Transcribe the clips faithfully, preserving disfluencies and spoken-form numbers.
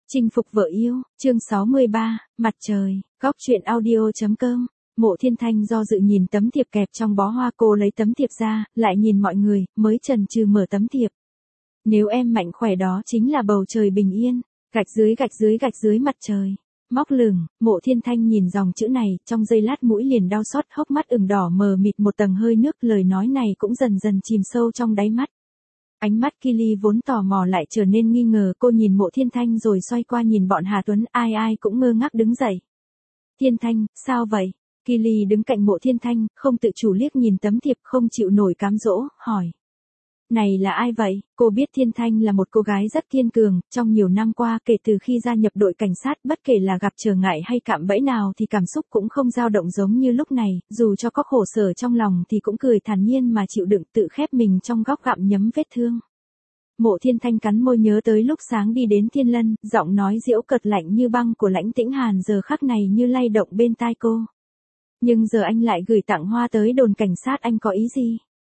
Chinh phục vợ yêu, chương sáu mươi ba, mặt trời, góc truyện audio.com. Mộ Thiên Thanh do dự nhìn tấm thiệp kẹp trong bó hoa, cô lấy tấm thiệp ra, lại nhìn mọi người, mới chần chừ mở tấm thiệp. Nếu em mạnh khỏe đó chính là bầu trời bình yên, gạch dưới gạch dưới gạch dưới mặt trời. Móc lửng, Mộ Thiên Thanh nhìn dòng chữ này, trong giây lát mũi liền đau xót, hốc mắt ửng đỏ mờ mịt một tầng hơi nước, lời nói này cũng dần dần chìm sâu trong đáy mắt. Ánh mắt Kylie vốn tò mò lại trở nên nghi ngờ, cô nhìn Mộ Thiên Thanh rồi xoay qua nhìn bọn Hà Tuấn, ai ai cũng ngơ ngác đứng dậy. Thiên Thanh, sao vậy? Kylie đứng cạnh Mộ Thiên Thanh, không tự chủ liếc nhìn tấm thiệp, không chịu nổi cám dỗ, hỏi. Này là ai vậy? Cô biết Thiên Thanh là một cô gái rất kiên cường, trong nhiều năm qua kể từ khi gia nhập đội cảnh sát, bất kể là gặp trở ngại hay cạm bẫy nào thì cảm xúc cũng không dao động giống như lúc này, dù cho có khổ sở trong lòng thì cũng cười thản nhiên mà chịu đựng, tự khép mình trong góc gặm nhấm vết thương. Mộ Thiên Thanh cắn môi nhớ tới lúc sáng đi đến Thiên Lân, giọng nói giễu cợt lạnh như băng của Lãnh Tĩnh Hàn giờ khắc này như lay động bên tai cô. Nhưng giờ anh lại gửi tặng hoa tới đồn cảnh sát, anh có ý gì?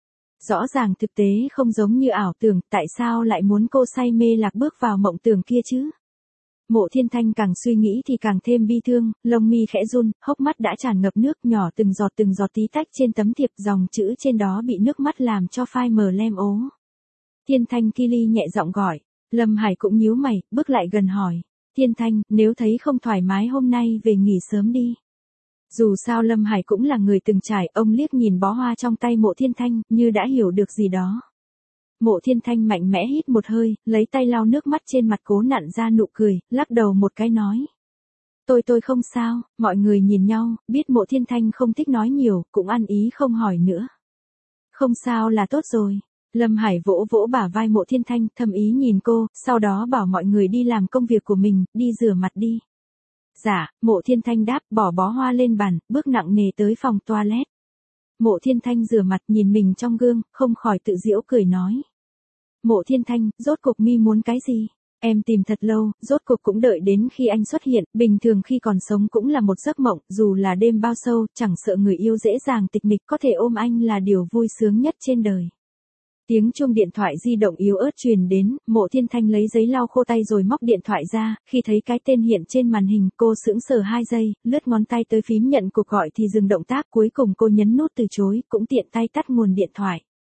Rõ ràng thực tế không giống như ảo tưởng, tại sao lại muốn cô say mê lạc bước vào mộng tưởng kia chứ? Mộ Thiên Thanh càng suy nghĩ thì càng thêm bi thương, lông mi khẽ run, hốc mắt đã tràn ngập nước, nhỏ từng giọt từng giọt tí tách trên tấm thiệp, dòng chữ trên đó bị nước mắt làm cho phai mờ lem ố. Thiên Thanh, Kylie nhẹ giọng gọi. Lâm Hải cũng nhíu mày, bước lại gần hỏi. Thiên Thanh, nếu thấy không thoải mái hôm nay về nghỉ sớm đi. Dù sao Lâm Hải cũng là người từng trải, ông liếc nhìn bó hoa trong tay Mộ Thiên Thanh, như đã hiểu được gì đó. Mộ Thiên Thanh mạnh mẽ hít một hơi, lấy tay lau nước mắt trên mặt, cố nặn ra nụ cười, lắc đầu một cái nói. Tôi tôi không sao. Mọi người nhìn nhau, biết Mộ Thiên Thanh không thích nói nhiều, cũng ăn ý không hỏi nữa. Không sao là tốt rồi. Lâm Hải vỗ vỗ bả vai Mộ Thiên Thanh, thầm ý nhìn cô, sau đó bảo mọi người đi làm công việc của mình, đi rửa mặt đi. Dạ, Mộ Thiên Thanh đáp, bỏ bó hoa lên bàn, bước nặng nề tới phòng toilet. Mộ Thiên Thanh rửa mặt nhìn mình trong gương, không khỏi tự giễu cười nói. Mộ Thiên Thanh, rốt cuộc mi muốn cái gì? Em tìm thật lâu, rốt cuộc cũng đợi đến khi anh xuất hiện, bình thường khi còn sống cũng là một giấc mộng, dù là đêm bao sâu, chẳng sợ người yêu dễ dàng tịch mịch, có thể ôm anh là điều vui sướng nhất trên đời. Tiếng chuông điện thoại di động yếu ớt truyền đến, Mộ Thiên Thanh lấy giấy lau khô tay rồi móc điện thoại ra, khi thấy cái tên hiện trên màn hình, cô sững sờ hai giây, lướt ngón tay tới phím nhận cuộc gọi thì dừng động tác, cuối cùng cô nhấn nút từ chối, cũng tiện tay tắt nguồn điện thoại.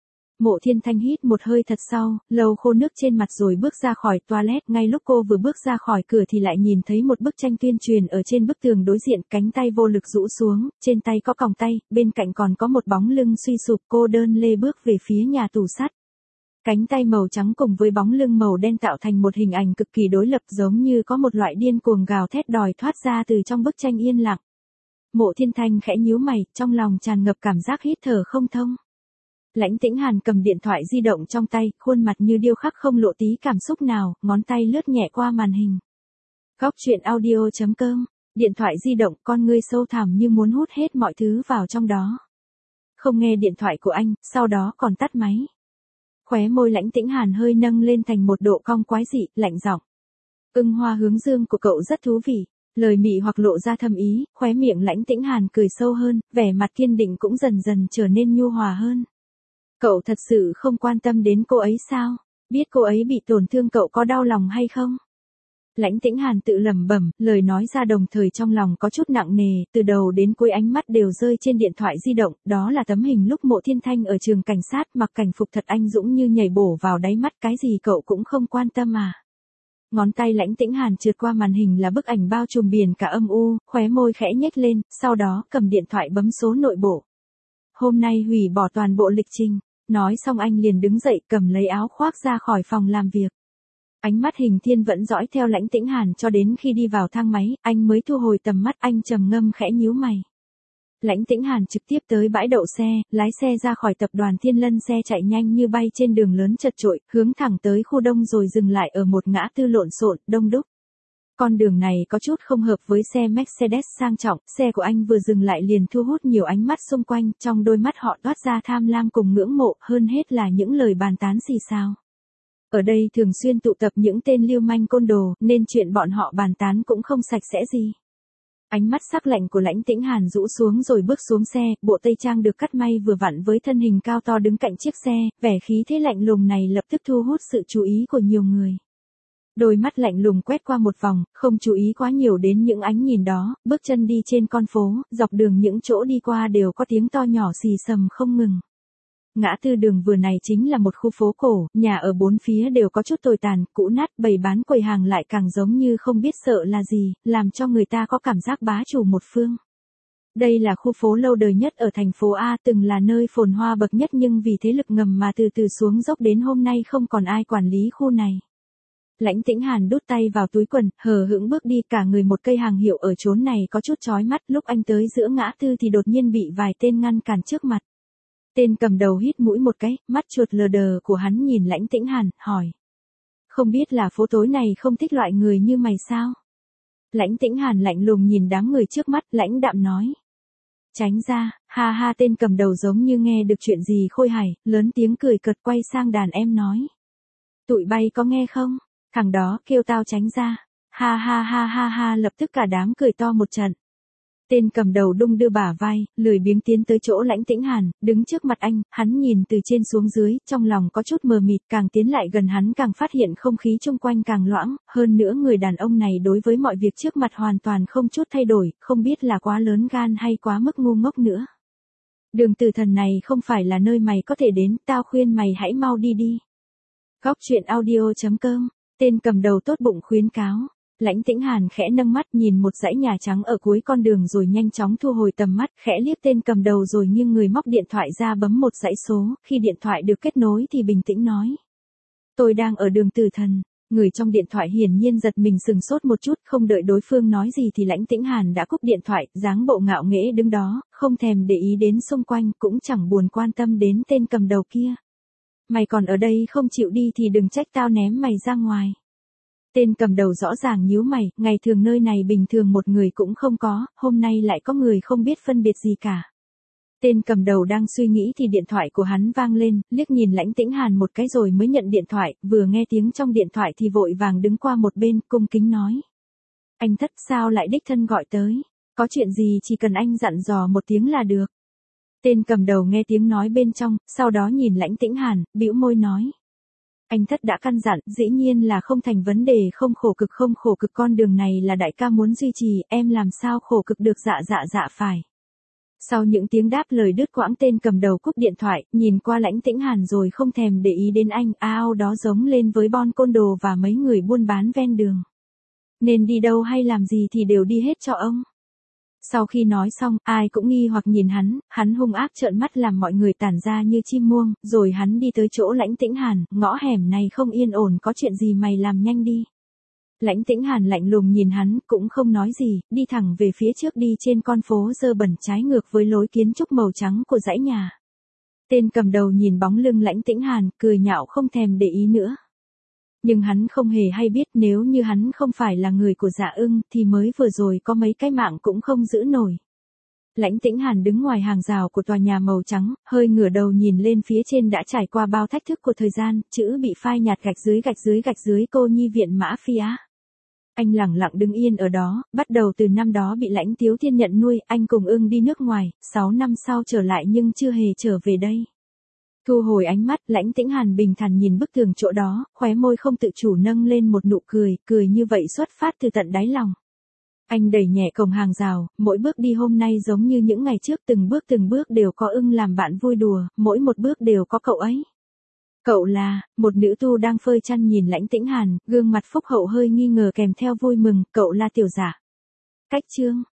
Mộ Thiên Thanh hít một hơi thật sâu, lau khô nước trên mặt rồi bước ra khỏi toilet, ngay lúc cô vừa bước ra khỏi cửa thì lại nhìn thấy một bức tranh tuyên truyền ở trên bức tường đối diện, cánh tay vô lực rũ xuống, trên tay có còng tay, bên cạnh còn có một bóng lưng suy sụp, cô đơn lê bước về phía nhà tủ sắt. Cánh tay màu trắng cùng với bóng lưng màu đen tạo thành một hình ảnh cực kỳ đối lập, giống như có một loại điên cuồng gào thét đòi thoát ra từ trong bức tranh yên lặng. Mộ Thiên Thanh khẽ nhíu mày, trong lòng tràn ngập cảm giác hít thở không thông. Lãnh Tĩnh Hàn cầm điện thoại di động trong tay, khuôn mặt như điêu khắc không lộ tí cảm xúc nào, ngón tay lướt nhẹ qua màn hình. Góc truyện audio.com, điện thoại di động, con ngươi sâu thẳm như muốn hút hết mọi thứ vào trong đó. Không nghe điện thoại của anh, sau đó còn tắt máy. Khóe môi Lãnh Tĩnh Hàn hơi nâng lên thành một độ cong quái dị, lạnh giọng. Ưng hoa hướng dương của cậu rất thú vị. Lời mị hoặc lộ ra thâm ý, khóe miệng Lãnh Tĩnh Hàn cười sâu hơn, vẻ mặt kiên định cũng dần dần trở nên nhu hòa hơn. Cậu thật sự không quan tâm đến cô ấy sao? Biết cô ấy bị tổn thương cậu có đau lòng hay không? Lãnh Tĩnh Hàn tự lẩm bẩm, lời nói ra đồng thời trong lòng có chút nặng nề, từ đầu đến cuối ánh mắt đều rơi trên điện thoại di động, đó là tấm hình lúc Mộ Thiên Thanh ở trường cảnh sát, mặc cảnh phục thật anh dũng như nhảy bổ vào đáy mắt, cái gì cậu cũng không quan tâm à? Ngón tay Lãnh Tĩnh Hàn trượt qua màn hình là bức ảnh bao trùm biển cả âm u, khóe môi khẽ nhếch lên, sau đó cầm điện thoại bấm số nội bộ. Hôm nay hủy bỏ toàn bộ lịch trình. Nói xong anh liền đứng dậy, cầm lấy áo khoác ra khỏi phòng làm việc. Ánh mắt Hình Thiên vẫn dõi theo Lãnh Tĩnh Hàn cho đến khi đi vào thang máy, anh mới thu hồi tầm mắt, anh trầm ngâm khẽ nhíu mày. Lãnh Tĩnh Hàn trực tiếp tới bãi đậu xe, lái xe ra khỏi tập đoàn Thiên Lân, xe chạy nhanh như bay trên đường lớn chật chội, hướng thẳng tới khu đông rồi dừng lại ở một ngã tư lộn xộn, đông đúc. Con đường này có chút không hợp với xe Mercedes sang trọng, xe của anh vừa dừng lại liền thu hút nhiều ánh mắt xung quanh, trong đôi mắt họ toát ra tham lam cùng ngưỡng mộ, hơn hết là những lời bàn tán xì xào. Ở đây thường xuyên tụ tập những tên lưu manh côn đồ, nên chuyện bọn họ bàn tán cũng không sạch sẽ gì. Ánh mắt sắc lạnh của Lãnh Tĩnh Hàn rũ xuống rồi bước xuống xe, bộ tây trang được cắt may vừa vặn với thân hình cao to đứng cạnh chiếc xe, vẻ khí thế lạnh lùng này lập tức thu hút sự chú ý của nhiều người. Đôi mắt lạnh lùng quét qua một vòng, không chú ý quá nhiều đến những ánh nhìn đó, bước chân đi trên con phố, dọc đường những chỗ đi qua đều có tiếng to nhỏ xì xầm không ngừng. Ngã tư đường vừa này chính là một khu phố cổ, nhà ở bốn phía đều có chút tồi tàn, cũ nát, bày bán quầy hàng lại càng giống như không biết sợ là gì, làm cho người ta có cảm giác bá chủ một phương. Đây là khu phố lâu đời nhất ở thành phố A, từng là nơi phồn hoa bậc nhất nhưng vì thế lực ngầm mà từ từ xuống dốc đến hôm nay không còn ai quản lý khu này. Lãnh Tĩnh Hàn đút tay vào túi quần, hờ hững bước đi, cả người một cây hàng hiệu ở chốn này có chút chói mắt, lúc anh tới giữa ngã tư thì đột nhiên bị vài tên ngăn cản trước mặt. Tên cầm đầu hít mũi một cái, mắt chuột lờ đờ của hắn nhìn Lãnh Tĩnh Hàn, hỏi. Không biết là phố tối này không thích loại người như mày sao? Lãnh Tĩnh Hàn lạnh lùng nhìn đám người trước mắt, lãnh đạm nói. Tránh ra, ha ha, tên cầm đầu giống như nghe được chuyện gì khôi hài, lớn tiếng cười cợt quay sang đàn em nói. Tụi bay có nghe không? Thằng đó kêu tao tránh ra. Ha ha ha ha ha, lập tức cả đám cười to một trận. Tên cầm đầu đung đưa bả vai, lười biếng tiến tới chỗ Lãnh Tĩnh Hàn, đứng trước mặt anh, hắn nhìn từ trên xuống dưới, trong lòng có chút mờ mịt, càng tiến lại gần hắn càng phát hiện không khí chung quanh càng loãng, hơn nữa người đàn ông này đối với mọi việc trước mặt hoàn toàn không chút thay đổi, không biết là quá lớn gan hay quá mức ngu ngốc nữa. Đường Tử Thần này không phải là nơi mày có thể đến, tao khuyên mày hãy mau đi đi. Góc truyện audio chấm com, tên cầm đầu tốt bụng khuyến cáo. Lãnh Tĩnh Hàn khẽ nâng mắt nhìn một dãy nhà trắng ở cuối con đường rồi nhanh chóng thu hồi tầm mắt, khẽ liếc tên cầm đầu rồi nghiêng người móc điện thoại ra bấm một dãy số, khi điện thoại được kết nối thì bình tĩnh nói. Tôi đang ở đường Tử Thần. Người trong điện thoại hiển nhiên giật mình sừng sốt một chút, không đợi đối phương nói gì thì Lãnh Tĩnh Hàn đã cúp điện thoại, dáng bộ ngạo nghễ đứng đó, không thèm để ý đến xung quanh, cũng chẳng buồn quan tâm đến tên cầm đầu kia. Mày còn ở đây không chịu đi thì đừng trách tao ném mày ra ngoài. Tên cầm đầu rõ ràng nhíu mày, ngày thường nơi này bình thường một người cũng không có, hôm nay lại có người không biết phân biệt gì cả. Tên cầm đầu đang suy nghĩ thì điện thoại của hắn vang lên, liếc nhìn Lãnh Tĩnh Hàn một cái rồi mới nhận điện thoại, vừa nghe tiếng trong điện thoại thì vội vàng đứng qua một bên, cung kính nói. Anh Thất sao lại đích thân gọi tới, có chuyện gì chỉ cần anh dặn dò một tiếng là được. Tên cầm đầu nghe tiếng nói bên trong, sau đó nhìn Lãnh Tĩnh Hàn, bĩu môi nói. Anh Thất đã căn dặn, dĩ nhiên là không thành vấn đề, không khổ cực không khổ cực, con đường này là đại ca muốn duy trì, em làm sao khổ cực được, dạ dạ dạ phải. Sau những tiếng đáp lời đứt quãng, tên cầm đầu cúp điện thoại, nhìn qua Lãnh Tĩnh Hàn rồi không thèm để ý đến anh, ao đó giống lên với Bon côn đồ và mấy người buôn bán ven đường. Nên đi đâu hay làm gì thì đều đi hết cho ông. Sau khi nói xong, ai cũng nghi hoặc nhìn hắn, hắn hung ác trợn mắt làm mọi người tản ra như chim muông, rồi hắn đi tới chỗ Lãnh Tĩnh Hàn, ngõ hẻm này không yên ổn, có chuyện gì mày làm nhanh đi. Lãnh Tĩnh Hàn lạnh lùng nhìn hắn, cũng không nói gì, đi thẳng về phía trước, đi trên con phố dơ bẩn trái ngược với lối kiến trúc màu trắng của dãy nhà. Tên cầm đầu nhìn bóng lưng Lãnh Tĩnh Hàn, cười nhạo không thèm để ý nữa. Nhưng hắn không hề hay biết nếu như hắn không phải là người của Dạ Ưng thì mới vừa rồi có mấy cái mạng cũng không giữ nổi. Lãnh Tĩnh Hàn đứng ngoài hàng rào của tòa nhà màu trắng, hơi ngửa đầu nhìn lên phía trên đã trải qua bao thách thức của thời gian, chữ bị phai nhạt gạch dưới gạch dưới gạch dưới cô nhi viện Mã Phia. Anh lẳng lặng đứng yên ở đó, bắt đầu từ năm đó bị Lãnh Tiếu Thiên nhận nuôi, anh cùng Ưng đi nước ngoài, sáu năm sau trở lại nhưng chưa hề trở về đây. Thu hồi ánh mắt, Lãnh Tĩnh Hàn bình thản nhìn bức tường chỗ đó, khóe môi không tự chủ nâng lên một nụ cười, cười như vậy xuất phát từ tận đáy lòng. Anh đẩy nhẹ cổng hàng rào, mỗi bước đi hôm nay giống như những ngày trước, từng bước từng bước đều có Ưng làm bạn vui đùa, mỗi một bước đều có cậu ấy. Cậu là, một nữ tu đang phơi chăn nhìn Lãnh Tĩnh Hàn, gương mặt phúc hậu hơi nghi ngờ kèm theo vui mừng, cậu là Tiểu Dạ. Cách chương